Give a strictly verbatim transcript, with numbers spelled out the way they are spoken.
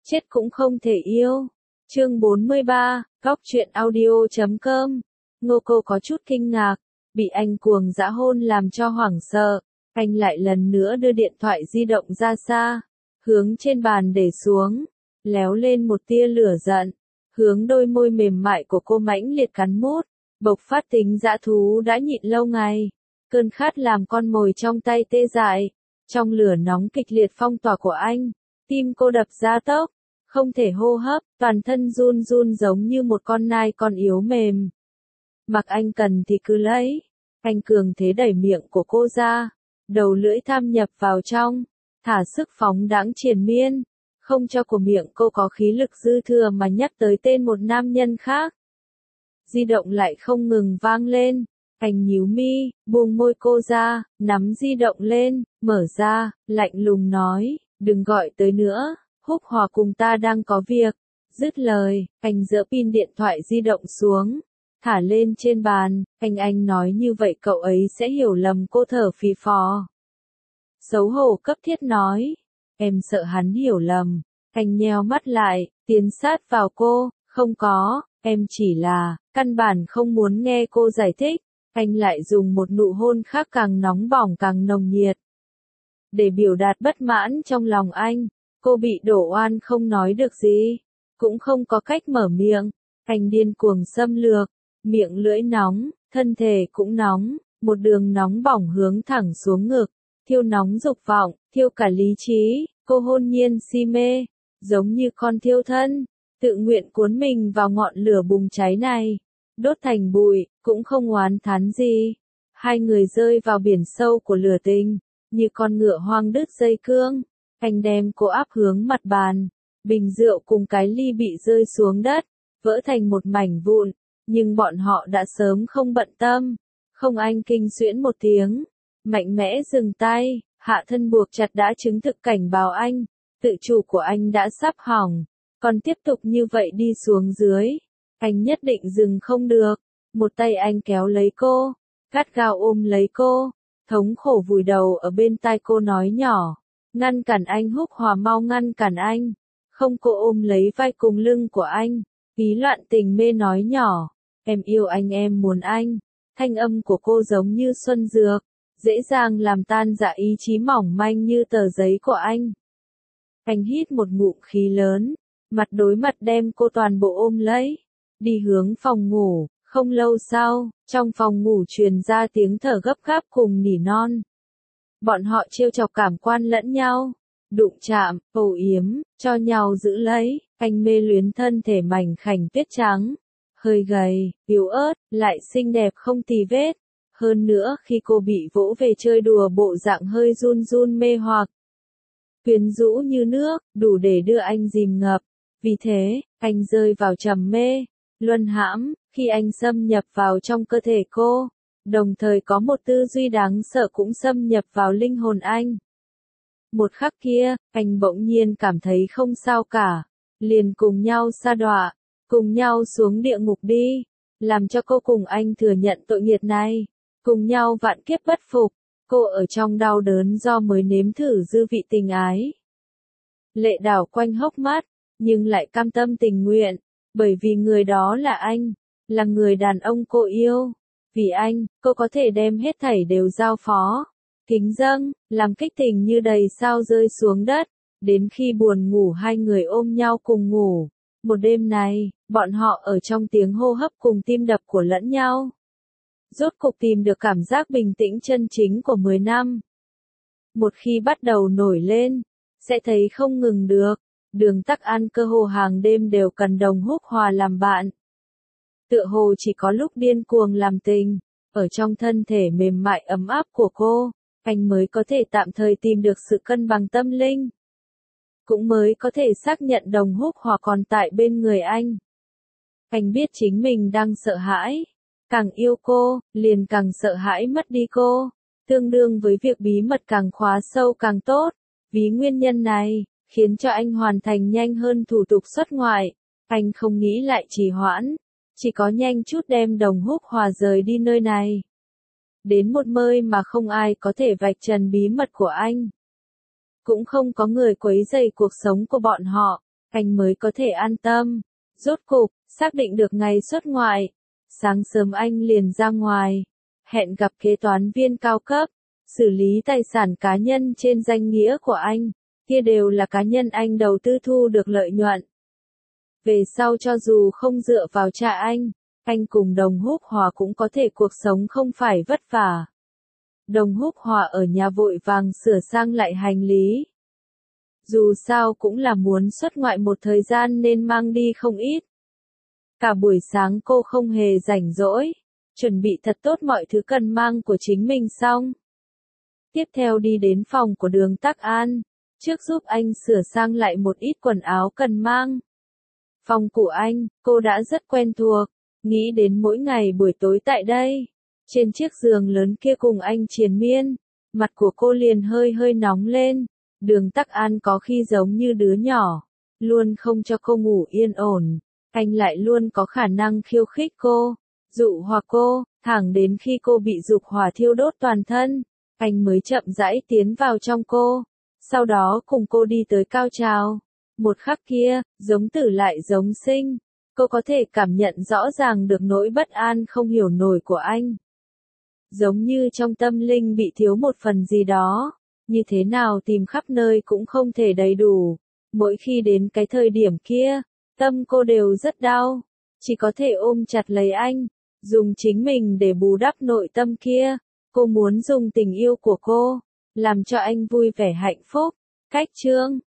chết cũng không thể yêu. Chương bốn mươi ba, góc truyện audio chấm com. Ngô Cô có chút kinh ngạc, bị anh cuồng dã hôn làm cho hoảng sợ. Anh lại lần nữa đưa điện thoại di động ra xa, hướng trên bàn để xuống, léo lên một tia lửa giận, hướng đôi môi mềm mại của cô mãnh liệt cắn mút, bộc phát tính dã thú đã nhịn lâu ngày. Cơn khát làm con mồi trong tay tê dại, trong lửa nóng kịch liệt phong tỏa của anh, tim cô đập ra tốc, không thể hô hấp, toàn thân run run giống như một con nai con yếu mềm. Mặc anh cần thì cứ lấy, anh cường thế đẩy miệng của cô ra, đầu lưỡi tham nhập vào trong, thả sức phóng đãng triền miên, không cho của miệng cô có khí lực dư thừa mà nhắc tới tên một nam nhân khác. Di động lại không ngừng vang lên, anh nhíu mi, buông môi cô ra, nắm di động lên, mở ra, lạnh lùng nói, đừng gọi tới nữa, Húc Hòa cùng ta đang có việc. Dứt lời, anh giơ pin điện thoại di động xuống, thả lên trên bàn, anh anh nói như vậy cậu ấy sẽ hiểu lầm cô thở phì phò. Xấu hổ cấp thiết nói, em sợ hắn hiểu lầm, anh nheo mắt lại, tiến sát vào cô, không có, em chỉ là, căn bản không muốn nghe cô giải thích, anh lại dùng một nụ hôn khác càng nóng bỏng càng nồng nhiệt. Để biểu đạt bất mãn trong lòng anh, cô bị đổ oan không nói được gì, cũng không có cách mở miệng, anh điên cuồng xâm lược, miệng lưỡi nóng, thân thể cũng nóng, một đường nóng bỏng hướng thẳng xuống ngực, thiêu nóng dục vọng, thiêu cả lý trí, cô hôn nhiên si mê, giống như con thiêu thân, tự nguyện cuốn mình vào ngọn lửa bùng cháy này, đốt thành bụi, cũng không oán thán gì. Hai người rơi vào biển sâu của lửa tình, như con ngựa hoang đứt dây cương, anh đem cô áp hướng mặt bàn, bình rượu cùng cái ly bị rơi xuống đất, vỡ thành một mảnh vụn, nhưng bọn họ đã sớm không bận tâm, không anh kinh xuyễn một tiếng, mạnh mẽ dừng tay, hạ thân buộc chặt đã chứng thực cảnh báo anh, tự chủ của anh đã sắp hỏng, còn tiếp tục như vậy đi xuống dưới, anh nhất định dừng không được, một tay anh kéo lấy cô, gắt gao ôm lấy cô, thống khổ vùi đầu ở bên tai cô nói nhỏ, ngăn cản anh Húc Hòa mau ngăn cản anh, không cô ôm lấy vai cùng lưng của anh, ý loạn tình mê nói nhỏ, em yêu anh em muốn anh, thanh âm của cô giống như xuân dược, dễ dàng làm tan dạ ý chí mỏng manh như tờ giấy của anh. Anh hít một ngụm khí lớn, mặt đối mặt đem cô toàn bộ ôm lấy, đi hướng phòng ngủ, không lâu sau, trong phòng ngủ truyền ra tiếng thở gấp gáp cùng nỉ non. Bọn họ trêu chọc cảm quan lẫn nhau, đụng chạm, âu yếm, cho nhau giữ lấy, anh mê luyến thân thể mảnh khảnh tuyết trắng, hơi gầy, yếu ớt, lại xinh đẹp không tì vết. Hơn nữa khi cô bị vỗ về chơi đùa bộ dạng hơi run run mê hoặc, quyến rũ như nước, đủ để đưa anh dìm ngập. Vì thế, anh rơi vào trầm mê, luân hãm, khi anh xâm nhập vào trong cơ thể cô, đồng thời có một tư duy đáng sợ cũng xâm nhập vào linh hồn anh. Một khắc kia, anh bỗng nhiên cảm thấy không sao cả, liền cùng nhau sa đọa, cùng nhau xuống địa ngục đi, làm cho cô cùng anh thừa nhận tội nghiệp này, cùng nhau vạn kiếp bất phục, cô ở trong đau đớn do mới nếm thử dư vị tình ái. Lệ đảo quanh hốc mắt, nhưng lại cam tâm tình nguyện, bởi vì người đó là anh, là người đàn ông cô yêu. Vì anh, cô có thể đem hết thảy đều giao phó, kính dâng, làm kích tình như đầy sao rơi xuống đất, đến khi buồn ngủ hai người ôm nhau cùng ngủ. Một đêm này, bọn họ ở trong tiếng hô hấp cùng tim đập của lẫn nhau. Rốt cục tìm được cảm giác bình tĩnh chân chính của mười năm. Một khi bắt đầu nổi lên, sẽ thấy không ngừng được, đường tắc ăn cơ hồ hàng đêm đều cần đồng Húc Hòa làm bạn. Tựa hồ chỉ có lúc điên cuồng làm tình, ở trong thân thể mềm mại ấm áp của cô, anh mới có thể tạm thời tìm được sự cân bằng tâm linh. Cũng mới có thể xác nhận đồng Húc Hòa còn tại bên người anh. Anh biết chính mình đang sợ hãi, càng yêu cô, liền càng sợ hãi mất đi cô, tương đương với việc bí mật càng khóa sâu càng tốt. Vì nguyên nhân này, khiến cho anh hoàn thành nhanh hơn thủ tục xuất ngoại, anh không nghĩ lại trì hoãn, chỉ có nhanh chút đem đồng Húc Hòa rời đi nơi này. Đến một nơi mà không ai có thể vạch trần bí mật của anh. Cũng không có người quấy rầy cuộc sống của bọn họ, anh mới có thể an tâm. Rốt cục, xác định được ngày xuất ngoại. Sáng sớm anh liền ra ngoài, hẹn gặp kế toán viên cao cấp, xử lý tài sản cá nhân trên danh nghĩa của anh, kia đều là cá nhân anh đầu tư thu được lợi nhuận. Về sau cho dù không dựa vào cha anh, anh cùng Đồng Húc Hòa cũng có thể cuộc sống không phải vất vả. Đồng Húc Hòa ở nhà vội vàng sửa sang lại hành lý. Dù sao cũng là muốn xuất ngoại một thời gian nên mang đi không ít. Cả buổi sáng cô không hề rảnh rỗi, chuẩn bị thật tốt mọi thứ cần mang của chính mình xong. Tiếp theo đi đến phòng của Đường Tắc An, trước giúp anh sửa sang lại một ít quần áo cần mang. Phòng của anh, cô đã rất quen thuộc, nghĩ đến mỗi ngày buổi tối tại đây. Trên chiếc giường lớn kia cùng anh triền miên, mặt của cô liền hơi hơi nóng lên. Đường Tắc An có khi giống như đứa nhỏ, luôn không cho cô ngủ yên ổn. Anh lại luôn có khả năng khiêu khích cô, dụ hoặc cô, thẳng đến khi cô bị dục hỏa thiêu đốt toàn thân, anh mới chậm rãi tiến vào trong cô, sau đó cùng cô đi tới cao trào. Một khắc kia, giống tử lại giống sinh, cô có thể cảm nhận rõ ràng được nỗi bất an không hiểu nổi của anh. Giống như trong tâm linh bị thiếu một phần gì đó, như thế nào tìm khắp nơi cũng không thể đầy đủ. Mỗi khi đến cái thời điểm kia, tâm cô đều rất đau, chỉ có thể ôm chặt lấy anh, dùng chính mình để bù đắp nội tâm kia. Cô muốn dùng tình yêu của cô, làm cho anh vui vẻ hạnh phúc. Cách chương